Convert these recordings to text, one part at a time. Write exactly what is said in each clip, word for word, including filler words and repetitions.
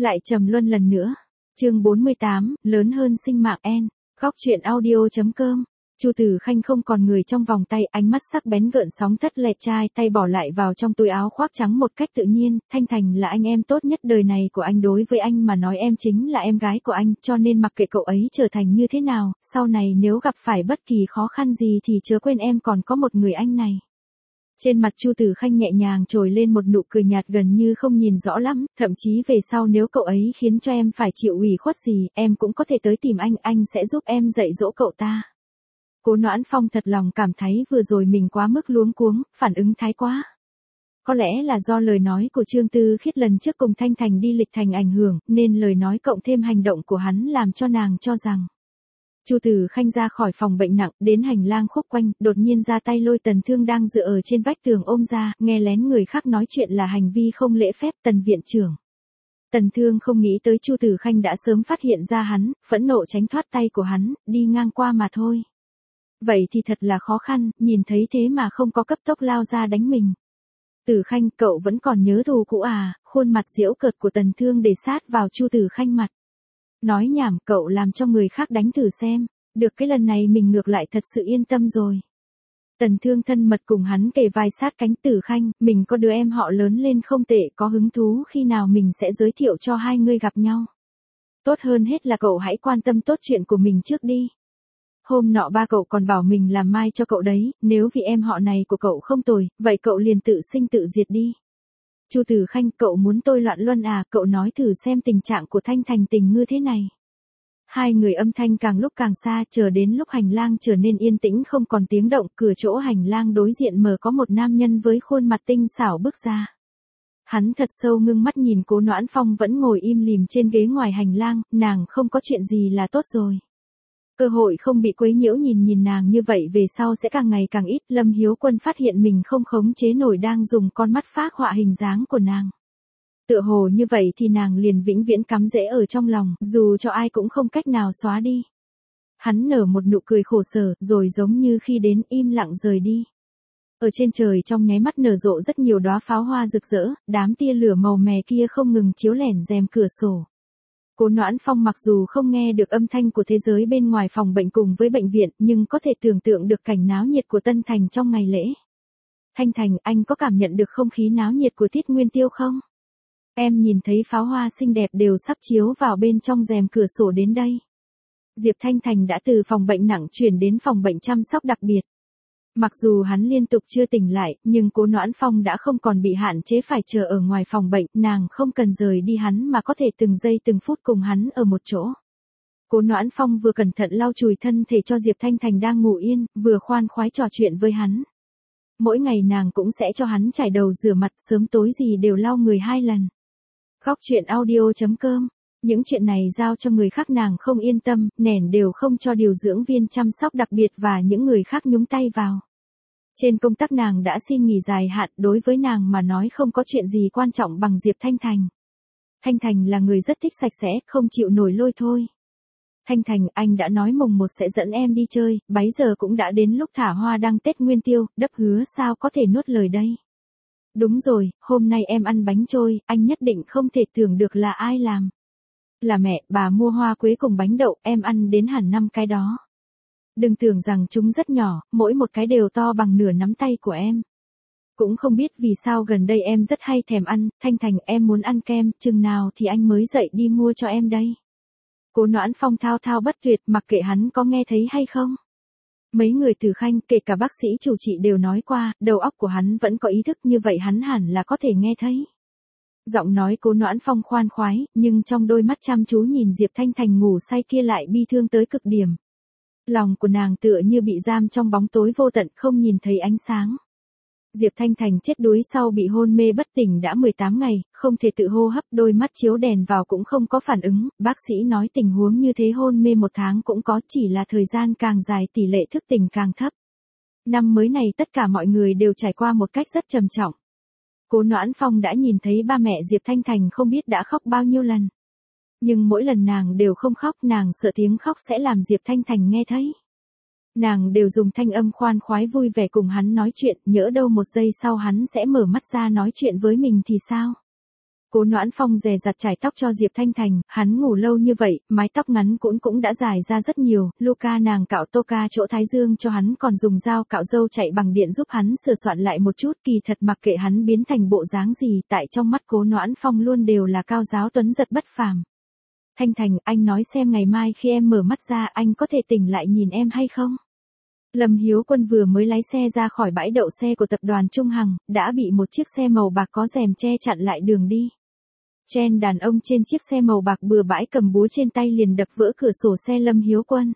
Lại trầm luân lần nữa. Chương bốn mươi tám, lớn hơn sinh mạng N. Góc truyện audio.com. Chu Tử Khanh không còn người trong vòng tay, ánh mắt sắc bén gợn sóng thất lẹt chai tay bỏ lại vào trong túi áo khoác trắng một cách tự nhiên. Thanh Thành là anh em tốt nhất đời này của anh, đối với anh mà nói em chính là em gái của anh, cho nên mặc kệ cậu ấy trở thành như thế nào, sau này nếu gặp phải bất kỳ khó khăn gì thì chớ quên em còn có một người anh này. Trên mặt Chu Tử Khanh nhẹ nhàng trồi lên một nụ cười nhạt gần như không nhìn rõ lắm, thậm chí về sau nếu cậu ấy khiến cho em phải chịu ủy khuất gì, em cũng có thể tới tìm anh, anh sẽ giúp em dạy dỗ cậu ta. Cố Noãn Phong thật lòng cảm thấy vừa rồi mình quá mức luống cuống, phản ứng thái quá. Có lẽ là do lời nói của Trương Tư Khiết lần trước cùng Thanh Thành đi lịch thành ảnh hưởng, nên lời nói cộng thêm hành động của hắn làm cho nàng cho rằng. Chu Tử Khanh ra khỏi phòng bệnh nặng, đến hành lang khúc quanh, đột nhiên ra tay lôi Tần Thương đang dựa ở trên vách tường ôm ra, nghe lén người khác nói chuyện là hành vi không lễ phép. Tần viện trưởng. Tần Thương không nghĩ tới Chu Tử Khanh đã sớm phát hiện ra hắn, phẫn nộ tránh thoát tay của hắn, đi ngang qua mà thôi. Vậy thì thật là khó khăn, nhìn thấy thế mà không có cấp tốc lao ra đánh mình. Tử Khanh, cậu vẫn còn nhớ thù cũ à? Khuôn mặt giễu cợt của Tần Thương để sát vào Chu Tử Khanh mặt. Nói nhảm, cậu làm cho người khác đánh thử xem, được cái lần này mình ngược lại thật sự yên tâm rồi. Tần Thương thân mật cùng hắn kề vai sát cánh. Tử Khanh, mình có đứa em họ lớn lên không tệ, có hứng thú khi nào mình sẽ giới thiệu cho hai người gặp nhau. Tốt hơn hết là cậu hãy quan tâm tốt chuyện của mình trước đi. Hôm nọ ba cậu còn bảo mình làm mai cho cậu đấy, nếu vì em họ này của cậu không tồi, vậy cậu liền tự sinh tự diệt đi. Chu Tử Khanh, cậu muốn tôi loạn luân à? Cậu nói thử xem tình trạng của Thanh Thành tình ngư thế này. Hai người âm thanh càng lúc càng xa, chờ đến lúc hành lang trở nên yên tĩnh không còn tiếng động, cửa chỗ hành lang đối diện mở có một nam nhân với khuôn mặt tinh xảo bước ra. Hắn thật sâu ngưng mắt nhìn Cố Noãn Phong vẫn ngồi im lìm trên ghế ngoài hành lang, nàng không có chuyện gì là tốt rồi. Cơ hội không bị quấy nhiễu nhìn nhìn nàng như vậy về sau sẽ càng ngày càng ít. Lâm Hiếu Quân phát hiện mình không khống chế nổi đang dùng con mắt phác họa hình dáng của nàng. Tựa hồ như vậy thì nàng liền vĩnh viễn cắm rễ ở trong lòng, dù cho ai cũng không cách nào xóa đi. Hắn nở một nụ cười khổ sở, rồi giống như khi đến im lặng rời đi. Ở trên trời trong nháy mắt nở rộ rất nhiều đóa pháo hoa rực rỡ, đám tia lửa màu mè kia không ngừng chiếu lẻn rèm cửa sổ. Cố Noãn Phong mặc dù không nghe được âm thanh của thế giới bên ngoài phòng bệnh cùng với bệnh viện, nhưng có thể tưởng tượng được cảnh náo nhiệt của Tân Thành trong ngày lễ. Thanh Thành, anh có cảm nhận được không khí náo nhiệt của Tiết Nguyên Tiêu không? Em nhìn thấy pháo hoa xinh đẹp đều sắp chiếu vào bên trong rèm cửa sổ đến đây. Diệp Thanh Thành đã từ phòng bệnh nặng chuyển đến phòng bệnh chăm sóc đặc biệt. Mặc dù hắn liên tục chưa tỉnh lại, nhưng Cố Noãn Phong đã không còn bị hạn chế phải chờ ở ngoài phòng bệnh, nàng không cần rời đi hắn mà có thể từng giây từng phút cùng hắn ở một chỗ. Cố Noãn Phong vừa cẩn thận lau chùi thân thể cho Diệp Thanh Thành đang ngủ yên, vừa khoan khoái trò chuyện với hắn. Mỗi ngày nàng cũng sẽ cho hắn chải đầu rửa mặt, sớm tối gì đều lau người hai lần. Góc truyện audio.com. Những chuyện này giao cho người khác nàng không yên tâm, nẻn đều không cho điều dưỡng viên chăm sóc đặc biệt và những người khác nhúng tay vào. Trên công tác nàng đã xin nghỉ dài hạn, đối với nàng mà nói không có chuyện gì quan trọng bằng Diệp Thanh Thành. Thanh Thành là người rất thích sạch sẽ, không chịu nổi lôi thôi. Thanh Thành, anh đã nói mùng một sẽ dẫn em đi chơi, bấy giờ cũng đã đến lúc thả hoa đăng Tết Nguyên Tiêu, đắp hứa sao có thể nuốt lời đây. Đúng rồi, hôm nay em ăn bánh trôi, anh nhất định không thể tưởng được là ai làm. Là mẹ, bà mua hoa quế cùng bánh đậu, em ăn đến hẳn năm cái đó. Đừng tưởng rằng chúng rất nhỏ, mỗi một cái đều to bằng nửa nắm tay của em. Cũng không biết vì sao gần đây em rất hay thèm ăn. Thanh Thành, em muốn ăn kem, chừng nào thì anh mới dậy đi mua cho em đây. Cố Noãn Phong thao thao bất tuyệt, mặc kệ hắn có nghe thấy hay không. Mấy người Tử Khanh, kể cả bác sĩ chủ trị đều nói qua, đầu óc của hắn vẫn có ý thức, như vậy hắn hẳn là có thể nghe thấy. Giọng nói Cố Noãn Phong khoan khoái, nhưng trong đôi mắt chăm chú nhìn Diệp Thanh Thành ngủ say kia lại bi thương tới cực điểm. Lòng của nàng tựa như bị giam trong bóng tối vô tận, không nhìn thấy ánh sáng. Diệp Thanh Thành chết đuối sau bị hôn mê bất tỉnh đã mười tám ngày, không thể tự hô hấp, đôi mắt chiếu đèn vào cũng không có phản ứng, bác sĩ nói tình huống như thế hôn mê một tháng cũng có, chỉ là thời gian càng dài tỷ lệ thức tỉnh càng thấp. Năm mới này tất cả mọi người đều trải qua một cách rất trầm trọng. Cố Noãn Phong đã nhìn thấy ba mẹ Diệp Thanh Thành không biết đã khóc bao nhiêu lần. Nhưng mỗi lần nàng đều không khóc, nàng sợ tiếng khóc sẽ làm Diệp Thanh Thành nghe thấy. Nàng đều dùng thanh âm khoan khoái vui vẻ cùng hắn nói chuyện, nhỡ đâu một giây sau hắn sẽ mở mắt ra nói chuyện với mình thì sao? Cố Noãn Phong dè dặt chải tóc cho Diệp Thanh Thành, hắn ngủ lâu như vậy, mái tóc ngắn cũng cũng đã dài ra rất nhiều, Luca nàng cạo tô ca chỗ thái dương cho hắn còn dùng dao cạo râu chạy bằng điện giúp hắn sửa soạn lại một chút, kỳ thật mặc kệ hắn biến thành bộ dáng gì, tại trong mắt Cố Noãn Phong luôn đều là cao giáo tuấn giật bất phàm. Thanh Thành, anh nói xem ngày mai khi em mở mắt ra anh có thể tỉnh lại nhìn em hay không? Lâm Hiếu Quân vừa mới lái xe ra khỏi bãi đậu xe của tập đoàn Trung Hằng, đã bị một chiếc xe màu bạc có rèm che chặn lại đường đi. Chen đàn ông trên chiếc xe màu bạc bừa bãi cầm búa trên tay liền đập vỡ cửa sổ xe Lâm Hiếu Quân.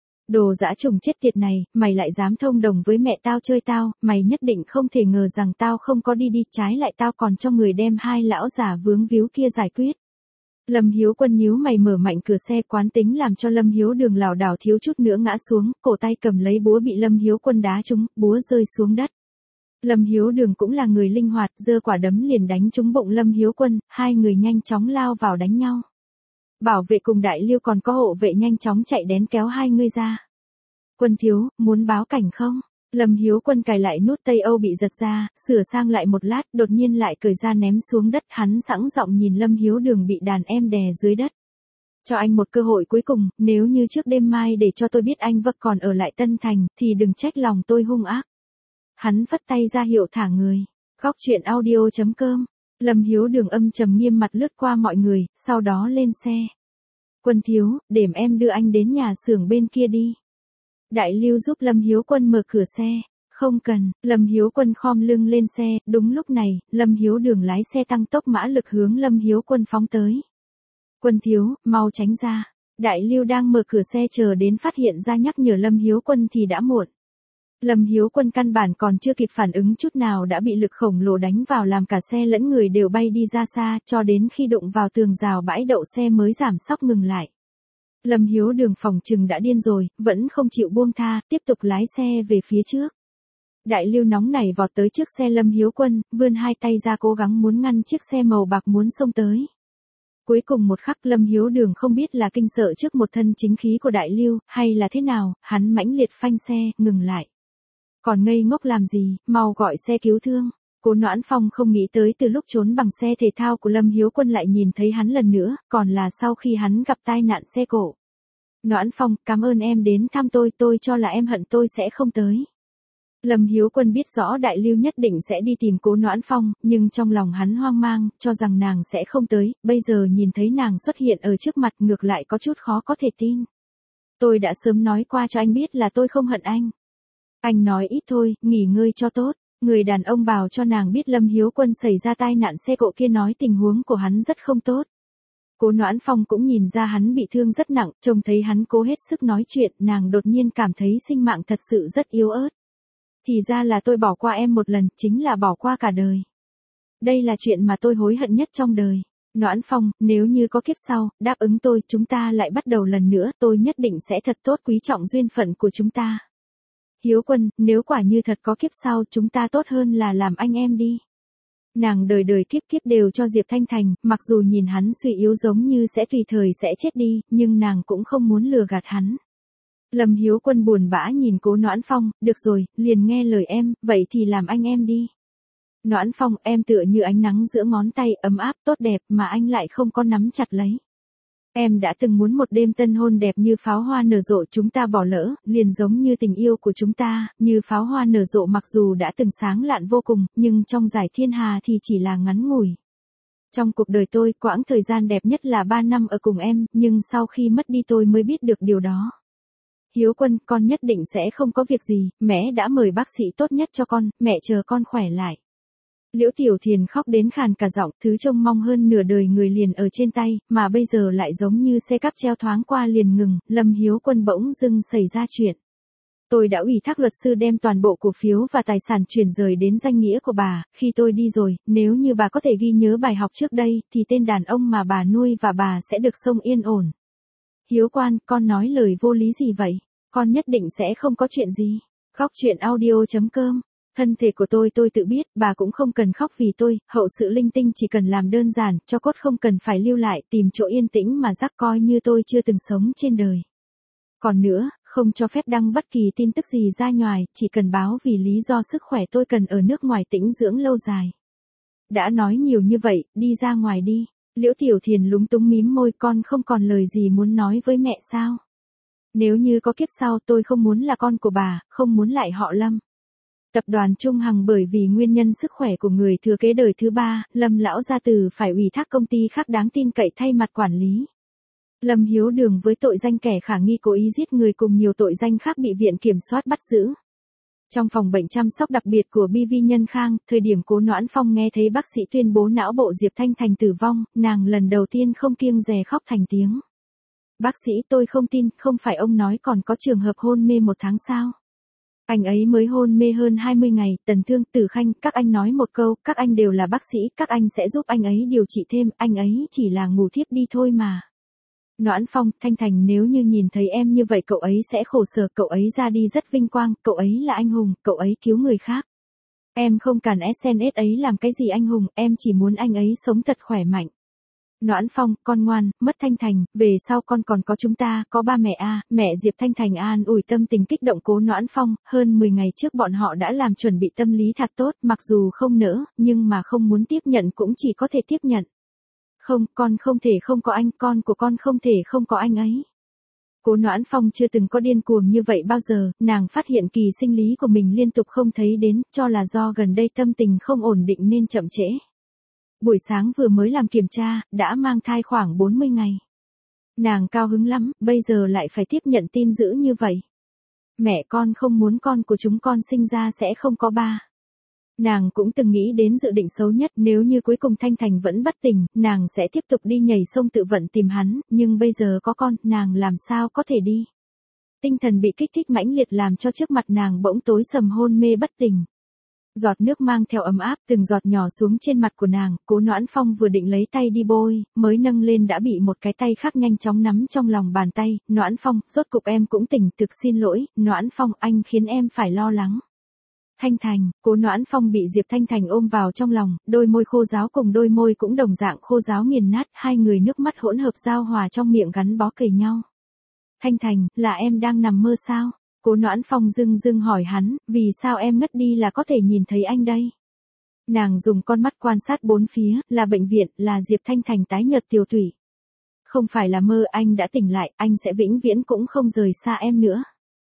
Đồ dã trùng chết tiệt này, mày lại dám thông đồng với mẹ tao chơi tao, mày nhất định không thể ngờ rằng tao không có đi đi, trái lại tao còn cho người đem hai lão già vướng víu kia giải quyết. Lâm Hiếu Quân nhíu mày mở mạnh cửa xe, quán tính làm cho Lâm Hiếu Đường lảo đảo thiếu chút nữa ngã xuống, cổ tay cầm lấy búa bị Lâm Hiếu Quân đá trúng, búa rơi xuống đất. Lâm Hiếu Đường cũng là người linh hoạt, giơ quả đấm liền đánh trúng bụng Lâm Hiếu Quân, hai người nhanh chóng lao vào đánh nhau. Bảo vệ cùng Đại Liêu còn có hộ vệ nhanh chóng chạy đến kéo hai người ra. Quân thiếu, muốn báo cảnh không? Lâm Hiếu Quân cài lại nút Tây Âu bị giật ra, sửa sang lại một lát, đột nhiên lại cởi ra ném xuống đất, hắn sẵn giọng nhìn Lâm Hiếu Đường bị đàn em đè dưới đất. Cho anh một cơ hội cuối cùng, nếu như trước đêm mai để cho tôi biết anh vẫn còn ở lại Tân Thành, thì đừng trách lòng tôi hung ác. Hắn phất tay ra hiệu thả người. Góc truyện audio chấm com. Lâm Hiếu Đường âm trầm nghiêm mặt lướt qua mọi người, sau đó lên xe. Quân thiếu, để em đưa anh đến nhà xưởng bên kia đi. Đại Lưu giúp Lâm Hiếu Quân mở cửa xe. Không cần, Lâm Hiếu Quân khom lưng lên xe, đúng lúc này, Lâm Hiếu Đường lái xe tăng tốc mã lực hướng Lâm Hiếu Quân phóng tới. Quân thiếu, mau tránh ra. Đại Lưu đang mở cửa xe chờ đến phát hiện ra nhắc nhở Lâm Hiếu Quân thì đã muộn. Lâm Hiếu Quân căn bản còn chưa kịp phản ứng chút nào đã bị lực khổng lồ đánh vào làm cả xe lẫn người đều bay đi ra xa, cho đến khi đụng vào tường rào bãi đậu xe mới giảm sóc ngừng lại. Lâm Hiếu Đường phòng trừng đã điên rồi, vẫn không chịu buông tha, tiếp tục lái xe về phía trước. Đại Lưu nóng nảy vọt tới trước xe Lâm Hiếu Quân, vươn hai tay ra cố gắng muốn ngăn chiếc xe màu bạc muốn xông tới. Cuối cùng một khắc Lâm Hiếu Đường không biết là kinh sợ trước một thân chính khí của Đại Lưu, hay là thế nào, hắn mãnh liệt phanh xe, ngừng lại. Còn ngây ngốc làm gì, mau gọi xe cứu thương. Cố Noãn Phong không nghĩ tới từ lúc trốn bằng xe thể thao của Lâm Hiếu Quân lại nhìn thấy hắn lần nữa, còn là sau khi hắn gặp tai nạn xe cộ. Noãn Phong, cảm ơn em đến thăm tôi, tôi cho là em hận tôi sẽ không tới. Lâm Hiếu Quân biết rõ Đại Lưu nhất định sẽ đi tìm Cố Noãn Phong, nhưng trong lòng hắn hoang mang, cho rằng nàng sẽ không tới, bây giờ nhìn thấy nàng xuất hiện ở trước mặt ngược lại có chút khó có thể tin. Tôi đã sớm nói qua cho anh biết là tôi không hận anh. Anh nói ít thôi, nghỉ ngơi cho tốt. Người đàn ông bảo cho nàng biết Lâm Hiếu Quân xảy ra tai nạn xe cộ kia nói tình huống của hắn rất không tốt. Cố Noãn Phong cũng nhìn ra hắn bị thương rất nặng, trông thấy hắn cố hết sức nói chuyện, nàng đột nhiên cảm thấy sinh mạng thật sự rất yếu ớt. Thì ra là tôi bỏ qua em một lần, chính là bỏ qua cả đời. Đây là chuyện mà tôi hối hận nhất trong đời. Noãn Phong, nếu như có kiếp sau, đáp ứng tôi, chúng ta lại bắt đầu lần nữa, tôi nhất định sẽ thật tốt quý trọng duyên phận của chúng ta. Hiếu Quân, nếu quả như thật có kiếp sau, chúng ta tốt hơn là làm anh em đi. Nàng đời đời kiếp kiếp đều cho Diệp Thanh Thành, mặc dù nhìn hắn suy yếu giống như sẽ tùy thời sẽ chết đi, nhưng nàng cũng không muốn lừa gạt hắn. Lâm Hiếu Quân buồn bã nhìn Cố Noãn Phong, được rồi, liền nghe lời em, vậy thì làm anh em đi. Noãn Phong, em tựa như ánh nắng giữa ngón tay, ấm áp, tốt đẹp, mà anh lại không có nắm chặt lấy. Em đã từng muốn một đêm tân hôn đẹp như pháo hoa nở rộ chúng ta bỏ lỡ, liền giống như tình yêu của chúng ta, như pháo hoa nở rộ mặc dù đã từng sáng lạn vô cùng, nhưng trong giải thiên hà thì chỉ là ngắn ngủi. Trong cuộc đời tôi, quãng thời gian đẹp nhất là ba năm ở cùng em, nhưng sau khi mất đi tôi mới biết được điều đó. Hiếu Quân, con nhất định sẽ không có việc gì, mẹ đã mời bác sĩ tốt nhất cho con, mẹ chờ con khỏe lại. Liễu Tiểu Thiền khóc đến khàn cả giọng, thứ trông mong hơn nửa đời người liền ở trên tay, mà bây giờ lại giống như xe cáp treo thoáng qua liền ngừng, Lâm Hiếu Quân bỗng dưng xảy ra chuyện. Tôi đã ủy thác luật sư đem toàn bộ cổ phiếu và tài sản chuyển rời đến danh nghĩa của bà, khi tôi đi rồi, nếu như bà có thể ghi nhớ bài học trước đây, thì tên đàn ông mà bà nuôi và bà sẽ được sống yên ổn. Hiếu Quan, con nói lời vô lý gì vậy? Con nhất định sẽ không có chuyện gì. Góc truyện audio chấm com. Thân thể của tôi tôi tự biết, bà cũng không cần khóc vì tôi, hậu sự linh tinh chỉ cần làm đơn giản, cho cốt không cần phải lưu lại, tìm chỗ yên tĩnh mà rắc coi như tôi chưa từng sống trên đời. Còn nữa, không cho phép đăng bất kỳ tin tức gì ra ngoài, chỉ cần báo vì lý do sức khỏe tôi cần ở nước ngoài tĩnh dưỡng lâu dài. Đã nói nhiều như vậy, đi ra ngoài đi. Liễu Tiểu Thiền lúng túng mím môi, con không còn lời gì muốn nói với mẹ sao? Nếu như có kiếp sau tôi không muốn là con của bà, không muốn lại họ Lâm. Tập đoàn Trung Hằng bởi vì nguyên nhân sức khỏe của người thừa kế đời thứ ba, Lâm lão gia tử phải ủy thác công ty khác đáng tin cậy thay mặt quản lý. Lâm Hiếu Đường với tội danh kẻ khả nghi cố ý giết người cùng nhiều tội danh khác bị viện kiểm soát bắt giữ. Trong phòng bệnh chăm sóc đặc biệt của bê vê Nhân Khang, thời điểm Cố Noãn Phong nghe thấy bác sĩ tuyên bố não bộ Diệp Thanh Thành tử vong, nàng lần đầu tiên không kiêng dè khóc thành tiếng. Bác sĩ, tôi không tin, không phải ông nói còn có trường hợp hôn mê một tháng sao? Anh ấy mới hôn mê hơn hai mươi ngày, Tần Thương, Tử Khanh, các anh nói một câu, các anh đều là bác sĩ, các anh sẽ giúp anh ấy điều trị thêm, anh ấy chỉ là ngủ thiếp đi thôi mà. Noãn Phong, Thanh Thành, nếu như nhìn thấy em như vậy cậu ấy sẽ khổ sở, cậu ấy ra đi rất vinh quang, cậu ấy là anh hùng, cậu ấy cứu người khác. Em không cần ét en ét ấy làm cái gì anh hùng, em chỉ muốn anh ấy sống thật khỏe mạnh. Noãn Phong, con ngoan, mất Thanh Thành, về sau con còn có chúng ta, có ba mẹ a, mẹ Diệp Thanh Thành an ủi tâm tình kích động Cố Noãn Phong, hơn mười ngày trước bọn họ đã làm chuẩn bị tâm lý thật tốt, mặc dù không nỡ, nhưng mà không muốn tiếp nhận cũng chỉ có thể tiếp nhận. Không, con không thể không có anh, con của con không thể không có anh ấy. Cố Noãn Phong chưa từng có điên cuồng như vậy bao giờ, nàng phát hiện kỳ sinh lý của mình liên tục không thấy đến, cho là do gần đây tâm tình không ổn định nên chậm trễ. Buổi sáng vừa mới làm kiểm tra, đã mang thai khoảng bốn mươi ngày. Nàng cao hứng lắm, bây giờ lại phải tiếp nhận tin dữ như vậy. Mẹ con không muốn con của chúng con sinh ra sẽ không có ba. Nàng cũng từng nghĩ đến dự định xấu nhất, nếu như cuối cùng Thanh Thành vẫn bất tỉnh, nàng sẽ tiếp tục đi nhảy sông tự vận tìm hắn, nhưng bây giờ có con, nàng làm sao có thể đi. Tinh thần bị kích thích mãnh liệt làm cho trước mặt nàng bỗng tối sầm hôn mê bất tỉnh. Giọt nước mang theo ấm áp từng giọt nhỏ xuống trên mặt của nàng, Cố Noãn Phong vừa định lấy tay đi bôi, mới nâng lên đã bị một cái tay khác nhanh chóng nắm trong lòng bàn tay. Noãn Phong, rốt cục em cũng tỉnh, thực xin lỗi, Noãn Phong, anh khiến em phải lo lắng. Thanh Thành, Cố Noãn Phong bị Diệp Thanh Thành ôm vào trong lòng, đôi môi khô ráo cùng đôi môi cũng đồng dạng khô ráo nghiền nát, hai người nước mắt hỗn hợp giao hòa trong miệng gắn bó kề nhau. Thanh Thành, là em đang nằm mơ sao? Cố Noãn Phong dưng dưng hỏi hắn, vì sao em ngất đi là có thể nhìn thấy anh đây? Nàng dùng con mắt quan sát bốn phía, là bệnh viện, là Diệp Thanh Thành tái nhợt tiều tụy. Không phải là mơ, anh đã tỉnh lại, anh sẽ vĩnh viễn cũng không rời xa em nữa.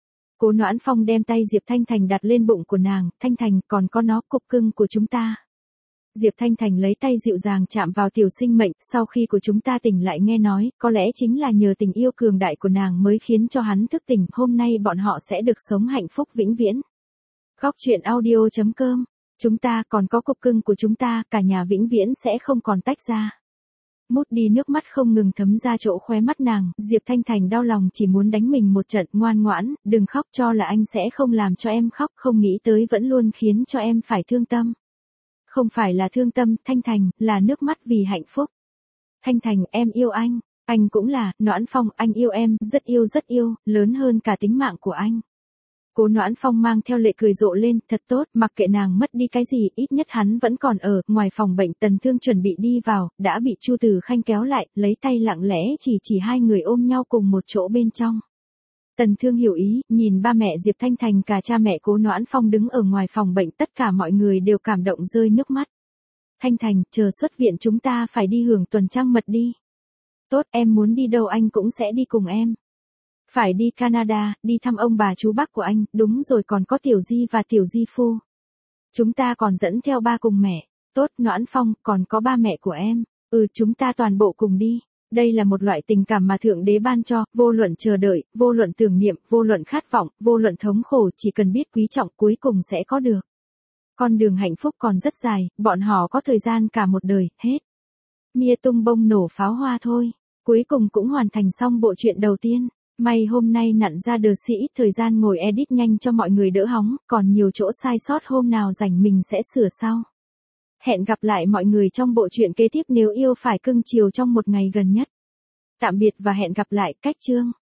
Cố Noãn Phong đem tay Diệp Thanh Thành đặt lên bụng của nàng, Thanh Thành, còn có nó, cục cưng của chúng ta. Diệp Thanh Thành lấy tay dịu dàng chạm vào tiểu sinh mệnh, sau khi của chúng ta tỉnh lại nghe nói, có lẽ chính là nhờ tình yêu cường đại của nàng mới khiến cho hắn thức tỉnh, hôm nay bọn họ sẽ được sống hạnh phúc vĩnh viễn. Góc truyện audio chấm com, chúng ta còn có cục cưng của chúng ta, cả nhà vĩnh viễn sẽ không còn tách ra. Mút đi nước mắt không ngừng thấm ra chỗ khóe mắt nàng, Diệp Thanh Thành đau lòng chỉ muốn đánh mình một trận, ngoan ngoãn, đừng khóc, cho là anh sẽ không làm cho em khóc, không nghĩ tới vẫn luôn khiến cho em phải thương tâm. Không phải là thương tâm, Thanh Thành, là nước mắt vì hạnh phúc. Thanh Thành, em yêu anh, anh cũng là, Noãn Phong, anh yêu em, rất yêu rất yêu, lớn hơn cả tính mạng của anh. Cố Noãn Phong mang theo lệ cười rộ lên, thật tốt, mặc kệ nàng mất đi cái gì, ít nhất hắn vẫn còn ở, ngoài phòng bệnh. Tần Thương chuẩn bị đi vào, đã bị Chu Tử Khanh kéo lại, lấy tay lặng lẽ chỉ chỉ hai người ôm nhau cùng một chỗ bên trong. Tần Thương hiểu ý, nhìn ba mẹ Diệp Thanh Thành cả cha mẹ Cố Noãn Phong đứng ở ngoài phòng bệnh, tất cả mọi người đều cảm động rơi nước mắt. Thanh Thành, chờ xuất viện chúng ta phải đi hưởng tuần trăng mật đi. Tốt, em muốn đi đâu anh cũng sẽ đi cùng em. Phải đi Canada, đi thăm ông bà chú bác của anh, đúng rồi, còn có Tiểu Di và Tiểu Di Phu. Chúng ta còn dẫn theo ba cùng mẹ. Tốt, Noãn Phong, còn có ba mẹ của em. Ừ, chúng ta toàn bộ cùng đi. Đây là một loại tình cảm mà Thượng Đế ban cho, vô luận chờ đợi, vô luận tưởng niệm, vô luận khát vọng, vô luận thống khổ, chỉ cần biết quý trọng cuối cùng sẽ có được. Con đường hạnh phúc còn rất dài, bọn họ có thời gian cả một đời, hết. Mia tung bông nổ pháo hoa thôi. Cuối cùng cũng hoàn thành xong bộ truyện đầu tiên. May hôm nay nặn ra đờ sĩ ít thời gian ngồi edit nhanh cho mọi người đỡ hóng, còn nhiều chỗ sai sót hôm nào rảnh mình sẽ sửa sau. Hẹn gặp lại mọi người trong bộ truyện kế tiếp nếu yêu phải cưng chiều trong một ngày gần nhất. Tạm biệt và hẹn gặp lại, cách chương.